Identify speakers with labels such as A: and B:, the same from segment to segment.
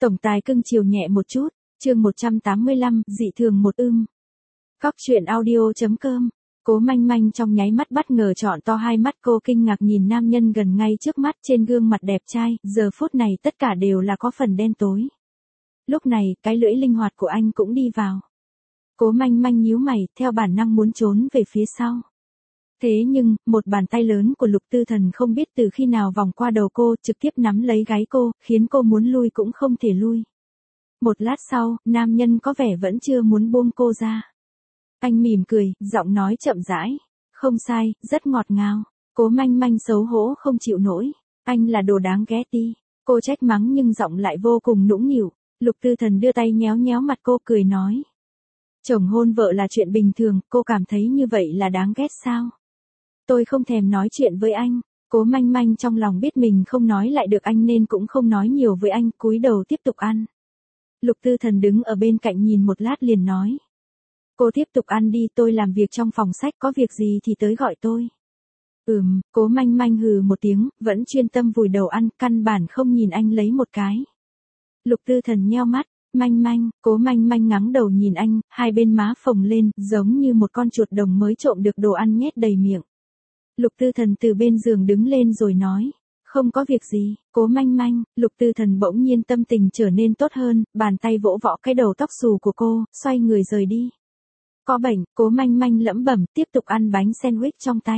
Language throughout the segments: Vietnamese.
A: Tổng tài cưng chiều nhẹ một chút, chương 185, dị thường một ưng. Cóc truyện audio.com. Cố Manh Manh trong nháy mắt bất ngờ trọn to hai mắt, cô kinh ngạc nhìn nam nhân gần ngay trước mắt, trên gương mặt đẹp trai, giờ phút này tất cả đều là có phần đen tối. Lúc này, cái lưỡi linh hoạt của anh cũng đi vào. Cố Manh Manh nhíu mày, theo bản năng muốn trốn về phía sau. Thế nhưng, một bàn tay lớn của Lục Tư Thần không biết từ khi nào vòng qua đầu cô, trực tiếp nắm lấy gáy cô, khiến cô muốn lui cũng không thể lui. Một lát sau, nam nhân có vẻ vẫn chưa muốn buông cô ra. Anh mỉm cười, giọng nói chậm rãi. Không sai, rất ngọt ngào. Cố Manh Manh xấu hổ không chịu nổi. Anh là đồ đáng ghét đi. Cô trách mắng nhưng giọng lại vô cùng nũng nịu. Lục Tư Thần đưa tay nhéo nhéo mặt cô, cười nói. Chồng hôn vợ là chuyện bình thường, cô cảm thấy như vậy là đáng ghét sao? Tôi không thèm nói chuyện với anh. Cố Manh Manh trong lòng biết mình không nói lại được anh nên cũng không nói nhiều với anh, cúi đầu tiếp tục ăn. Lục Tư Thần đứng ở bên cạnh nhìn một lát liền nói. Cô tiếp tục ăn đi, tôi làm việc trong phòng sách, có việc gì thì tới gọi tôi. Cố Manh Manh hừ một tiếng, vẫn chuyên tâm vùi đầu ăn, căn bản không nhìn anh lấy một cái. Lục Tư Thần nheo mắt. Manh Manh, Cố Manh Manh ngắng đầu nhìn anh, hai bên má phồng lên, giống như một con chuột đồng mới trộm được đồ ăn nhét đầy miệng. Lục Tư Thần từ bên giường đứng lên rồi nói. Không có việc gì, Cố Manh Manh. Lục Tư Thần bỗng nhiên tâm tình trở nên tốt hơn, bàn tay vỗ võ cái đầu tóc xù của cô, xoay người rời đi. Có bệnh, Cố Manh Manh lẩm bẩm, tiếp tục ăn bánh sandwich trong tay.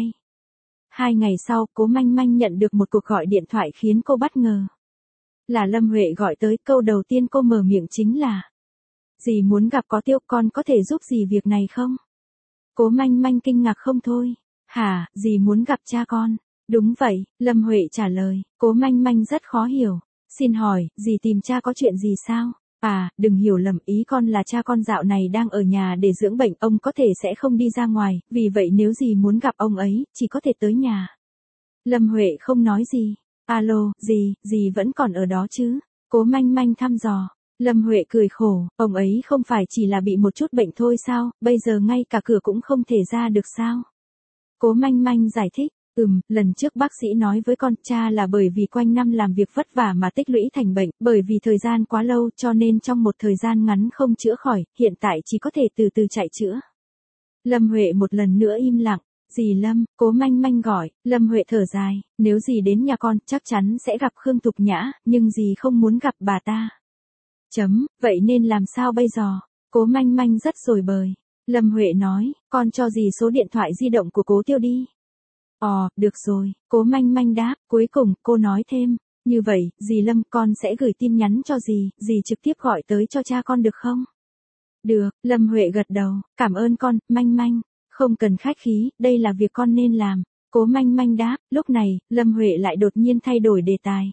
A: 2 ngày sau, Cố Manh Manh nhận được một cuộc gọi điện thoại khiến cô bất ngờ. Là Lâm Huệ gọi tới, câu đầu tiên cô mở miệng chính là. Dì muốn gặp có Tiêu, con có thể giúp dì việc này không? Cố Manh Manh kinh ngạc không thôi. Hả, dì muốn gặp cha con? Đúng vậy, Lâm Huệ trả lời. Cố Manh Manh rất khó hiểu. Xin hỏi, dì tìm cha có chuyện gì sao? À, đừng hiểu lầm, ý con là cha con dạo này đang ở nhà để dưỡng bệnh, ông có thể sẽ không đi ra ngoài, vì vậy nếu dì muốn gặp ông ấy, chỉ có thể tới nhà. Lâm Huệ không nói gì. Alo, dì vẫn còn ở đó chứ? Cố Manh Manh thăm dò. Lâm Huệ cười khổ, ông ấy không phải chỉ là bị một chút bệnh thôi sao, bây giờ ngay cả cửa cũng không thể ra được sao? Cố Manh Manh giải thích. Lần trước bác sĩ nói với con, cha là bởi vì quanh năm làm việc vất vả mà tích lũy thành bệnh, bởi vì thời gian quá lâu cho nên trong một thời gian ngắn không chữa khỏi, hiện tại chỉ có thể từ từ chạy chữa. Lâm Huệ một lần nữa im lặng. Dì Lâm, Cố Manh Manh gọi. Lâm Huệ thở dài, nếu dì đến nhà con chắc chắn sẽ gặp Khương Thục Nhã, nhưng dì không muốn gặp bà ta. Vậy nên làm sao bây giờ? Cố Manh Manh rất rồi bời. Lâm Huệ nói, con cho dì số điện thoại di động của Cố Tiêu đi. Được rồi, Cố Manh Manh đáp, cuối cùng, cô nói thêm, như vậy, dì Lâm, con sẽ gửi tin nhắn cho dì trực tiếp gọi tới cho cha con được không? Được, Lâm Huệ gật đầu, cảm ơn con, Manh Manh, không cần khách khí, đây là việc con nên làm. Cố Manh Manh đáp, lúc này, Lâm Huệ lại đột nhiên thay đổi đề tài.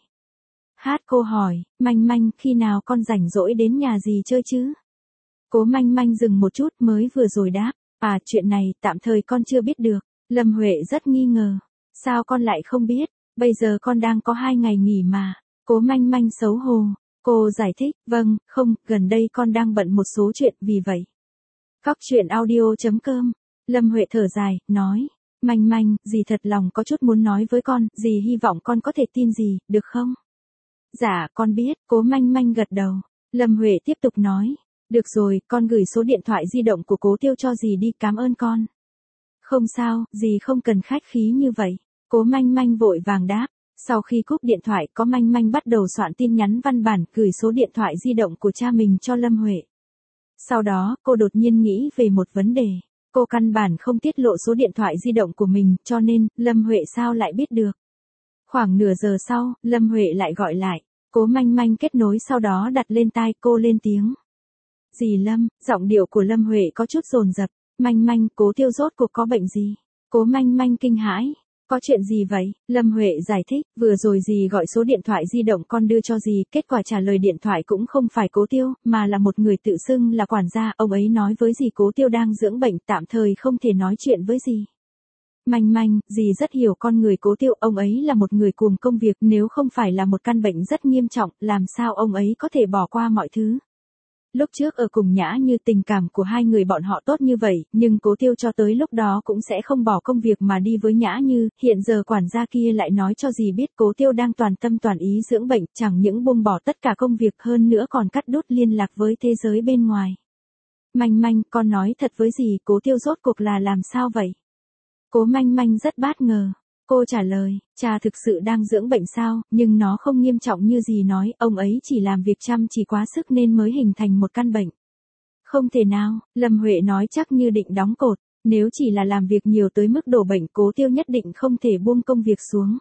A: Cô hỏi, Manh Manh, khi nào con rảnh rỗi đến nhà dì chơi chứ? Cố Manh Manh dừng một chút mới vừa rồi đáp, chuyện này, tạm thời con chưa biết được. Lâm Huệ rất nghi ngờ. Sao con lại không biết? Bây giờ con đang có 2 ngày nghỉ mà. Cố Manh Manh xấu hổ. Cô giải thích, vâng, không, gần đây con đang bận một số chuyện, vì vậy. Cóc truyện audio.com. Lâm Huệ thở dài, nói. Manh Manh, dì thật lòng có chút muốn nói với con, dì hy vọng con có thể tin dì, được không? Dạ, con biết, Cố Manh Manh gật đầu. Lâm Huệ tiếp tục nói. Được rồi, con gửi số điện thoại di động của Cố Tiêu cho dì đi, cảm ơn con. Không sao, dì không cần khách khí như vậy. Cố Manh Manh vội vàng đáp. Sau khi cúp điện thoại, Cố Manh Manh bắt đầu soạn tin nhắn văn bản, gửi số điện thoại di động của cha mình cho Lâm Huệ. Sau đó, cô đột nhiên nghĩ về một vấn đề. Cô căn bản không tiết lộ số điện thoại di động của mình, cho nên, Lâm Huệ sao lại biết được. Khoảng nửa giờ sau, Lâm Huệ lại gọi lại. Cố Manh Manh kết nối sau đó đặt lên tai, cô lên tiếng. Dì Lâm, giọng điệu của Lâm Huệ có chút dồn dập. Manh Manh, Cố Tiêu rốt cuộc có bệnh gì? Cố Manh Manh kinh hãi. Có chuyện gì vậy? Lâm Huệ giải thích, vừa rồi dì gọi số điện thoại di động con đưa cho dì, kết quả trả lời điện thoại cũng không phải Cố Tiêu, mà là một người tự xưng là quản gia, ông ấy nói với dì Cố Tiêu đang dưỡng bệnh, tạm thời không thể nói chuyện với dì. Manh Manh, dì rất hiểu con người Cố Tiêu, ông ấy là một người cuồng công việc, nếu không phải là một căn bệnh rất nghiêm trọng, làm sao ông ấy có thể bỏ qua mọi thứ? Lúc trước ở cùng Nhã Như tình cảm của hai người bọn họ tốt như vậy, nhưng Cố Tiêu cho tới lúc đó cũng sẽ không bỏ công việc mà đi với Nhã Như, hiện giờ quản gia kia lại nói cho dì biết Cố Tiêu đang toàn tâm toàn ý dưỡng bệnh, chẳng những buông bỏ tất cả công việc hơn nữa còn cắt đứt liên lạc với thế giới bên ngoài. Manh Manh, con nói thật với dì, Cố Tiêu rốt cuộc là làm sao vậy? Cố Manh Manh rất bất ngờ. Cô trả lời, cha thực sự đang dưỡng bệnh sao, nhưng nó không nghiêm trọng như dì nói, ông ấy chỉ làm việc chăm chỉ quá sức nên mới hình thành một căn bệnh. Không thể nào, Lâm Huệ nói chắc như định đóng cột, nếu chỉ là làm việc nhiều tới mức đổ bệnh Cố Tiêu nhất định không thể buông công việc xuống.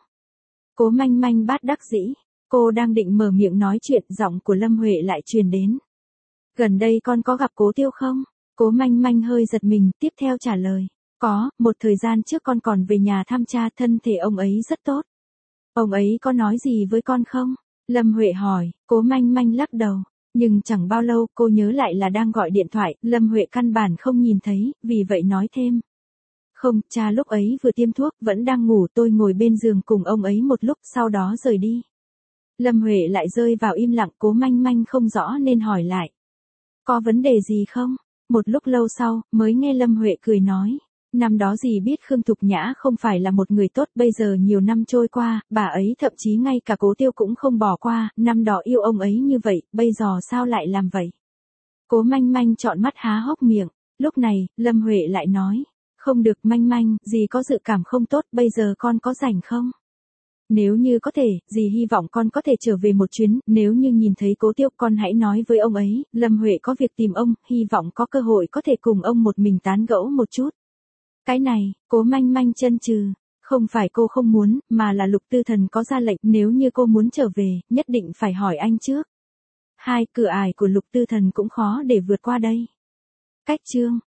A: Cố Manh Manh bất đắc dĩ, cô đang định mở miệng nói chuyện, giọng của Lâm Huệ lại truyền đến. Gần đây con có gặp Cố Tiêu không? Cố Manh Manh hơi giật mình, tiếp theo trả lời. Có, một thời gian trước con còn về nhà thăm cha, thân thể ông ấy rất tốt. Ông ấy có nói gì với con không? Lâm Huệ hỏi, Cố Manh Manh lắc đầu. Nhưng chẳng bao lâu cô nhớ lại là đang gọi điện thoại, Lâm Huệ căn bản không nhìn thấy, vì vậy nói thêm. Không, cha lúc ấy vừa tiêm thuốc, vẫn đang ngủ, tôi ngồi bên giường cùng ông ấy một lúc, sau đó rời đi. Lâm Huệ lại rơi vào im lặng, Cố Manh Manh không rõ nên hỏi lại. Có vấn đề gì không? Một lúc lâu sau, mới nghe Lâm Huệ cười nói. Năm đó dì biết Khương Thục Nhã không phải là một người tốt, bây giờ nhiều năm trôi qua, bà ấy thậm chí ngay cả Cố Tiêu cũng không bỏ qua, năm đó yêu ông ấy như vậy, bây giờ sao lại làm vậy? Cố Manh Manh trọn mắt há hốc miệng, lúc này, Lâm Huệ lại nói, không được Manh Manh, dì có dự cảm không tốt, bây giờ con có rảnh không? Nếu như có thể, dì hy vọng con có thể trở về một chuyến, nếu như nhìn thấy Cố Tiêu con hãy nói với ông ấy, Lâm Huệ có việc tìm ông, hy vọng có cơ hội có thể cùng ông một mình tán gẫu một chút. Cái này, Cố Manh Manh chân trừ, không phải cô không muốn, mà là Lục Tư Thần có ra lệnh, nếu như cô muốn trở về, nhất định phải hỏi anh trước. Cửa ải của Lục Tư Thần cũng khó để vượt qua đây. Cách chương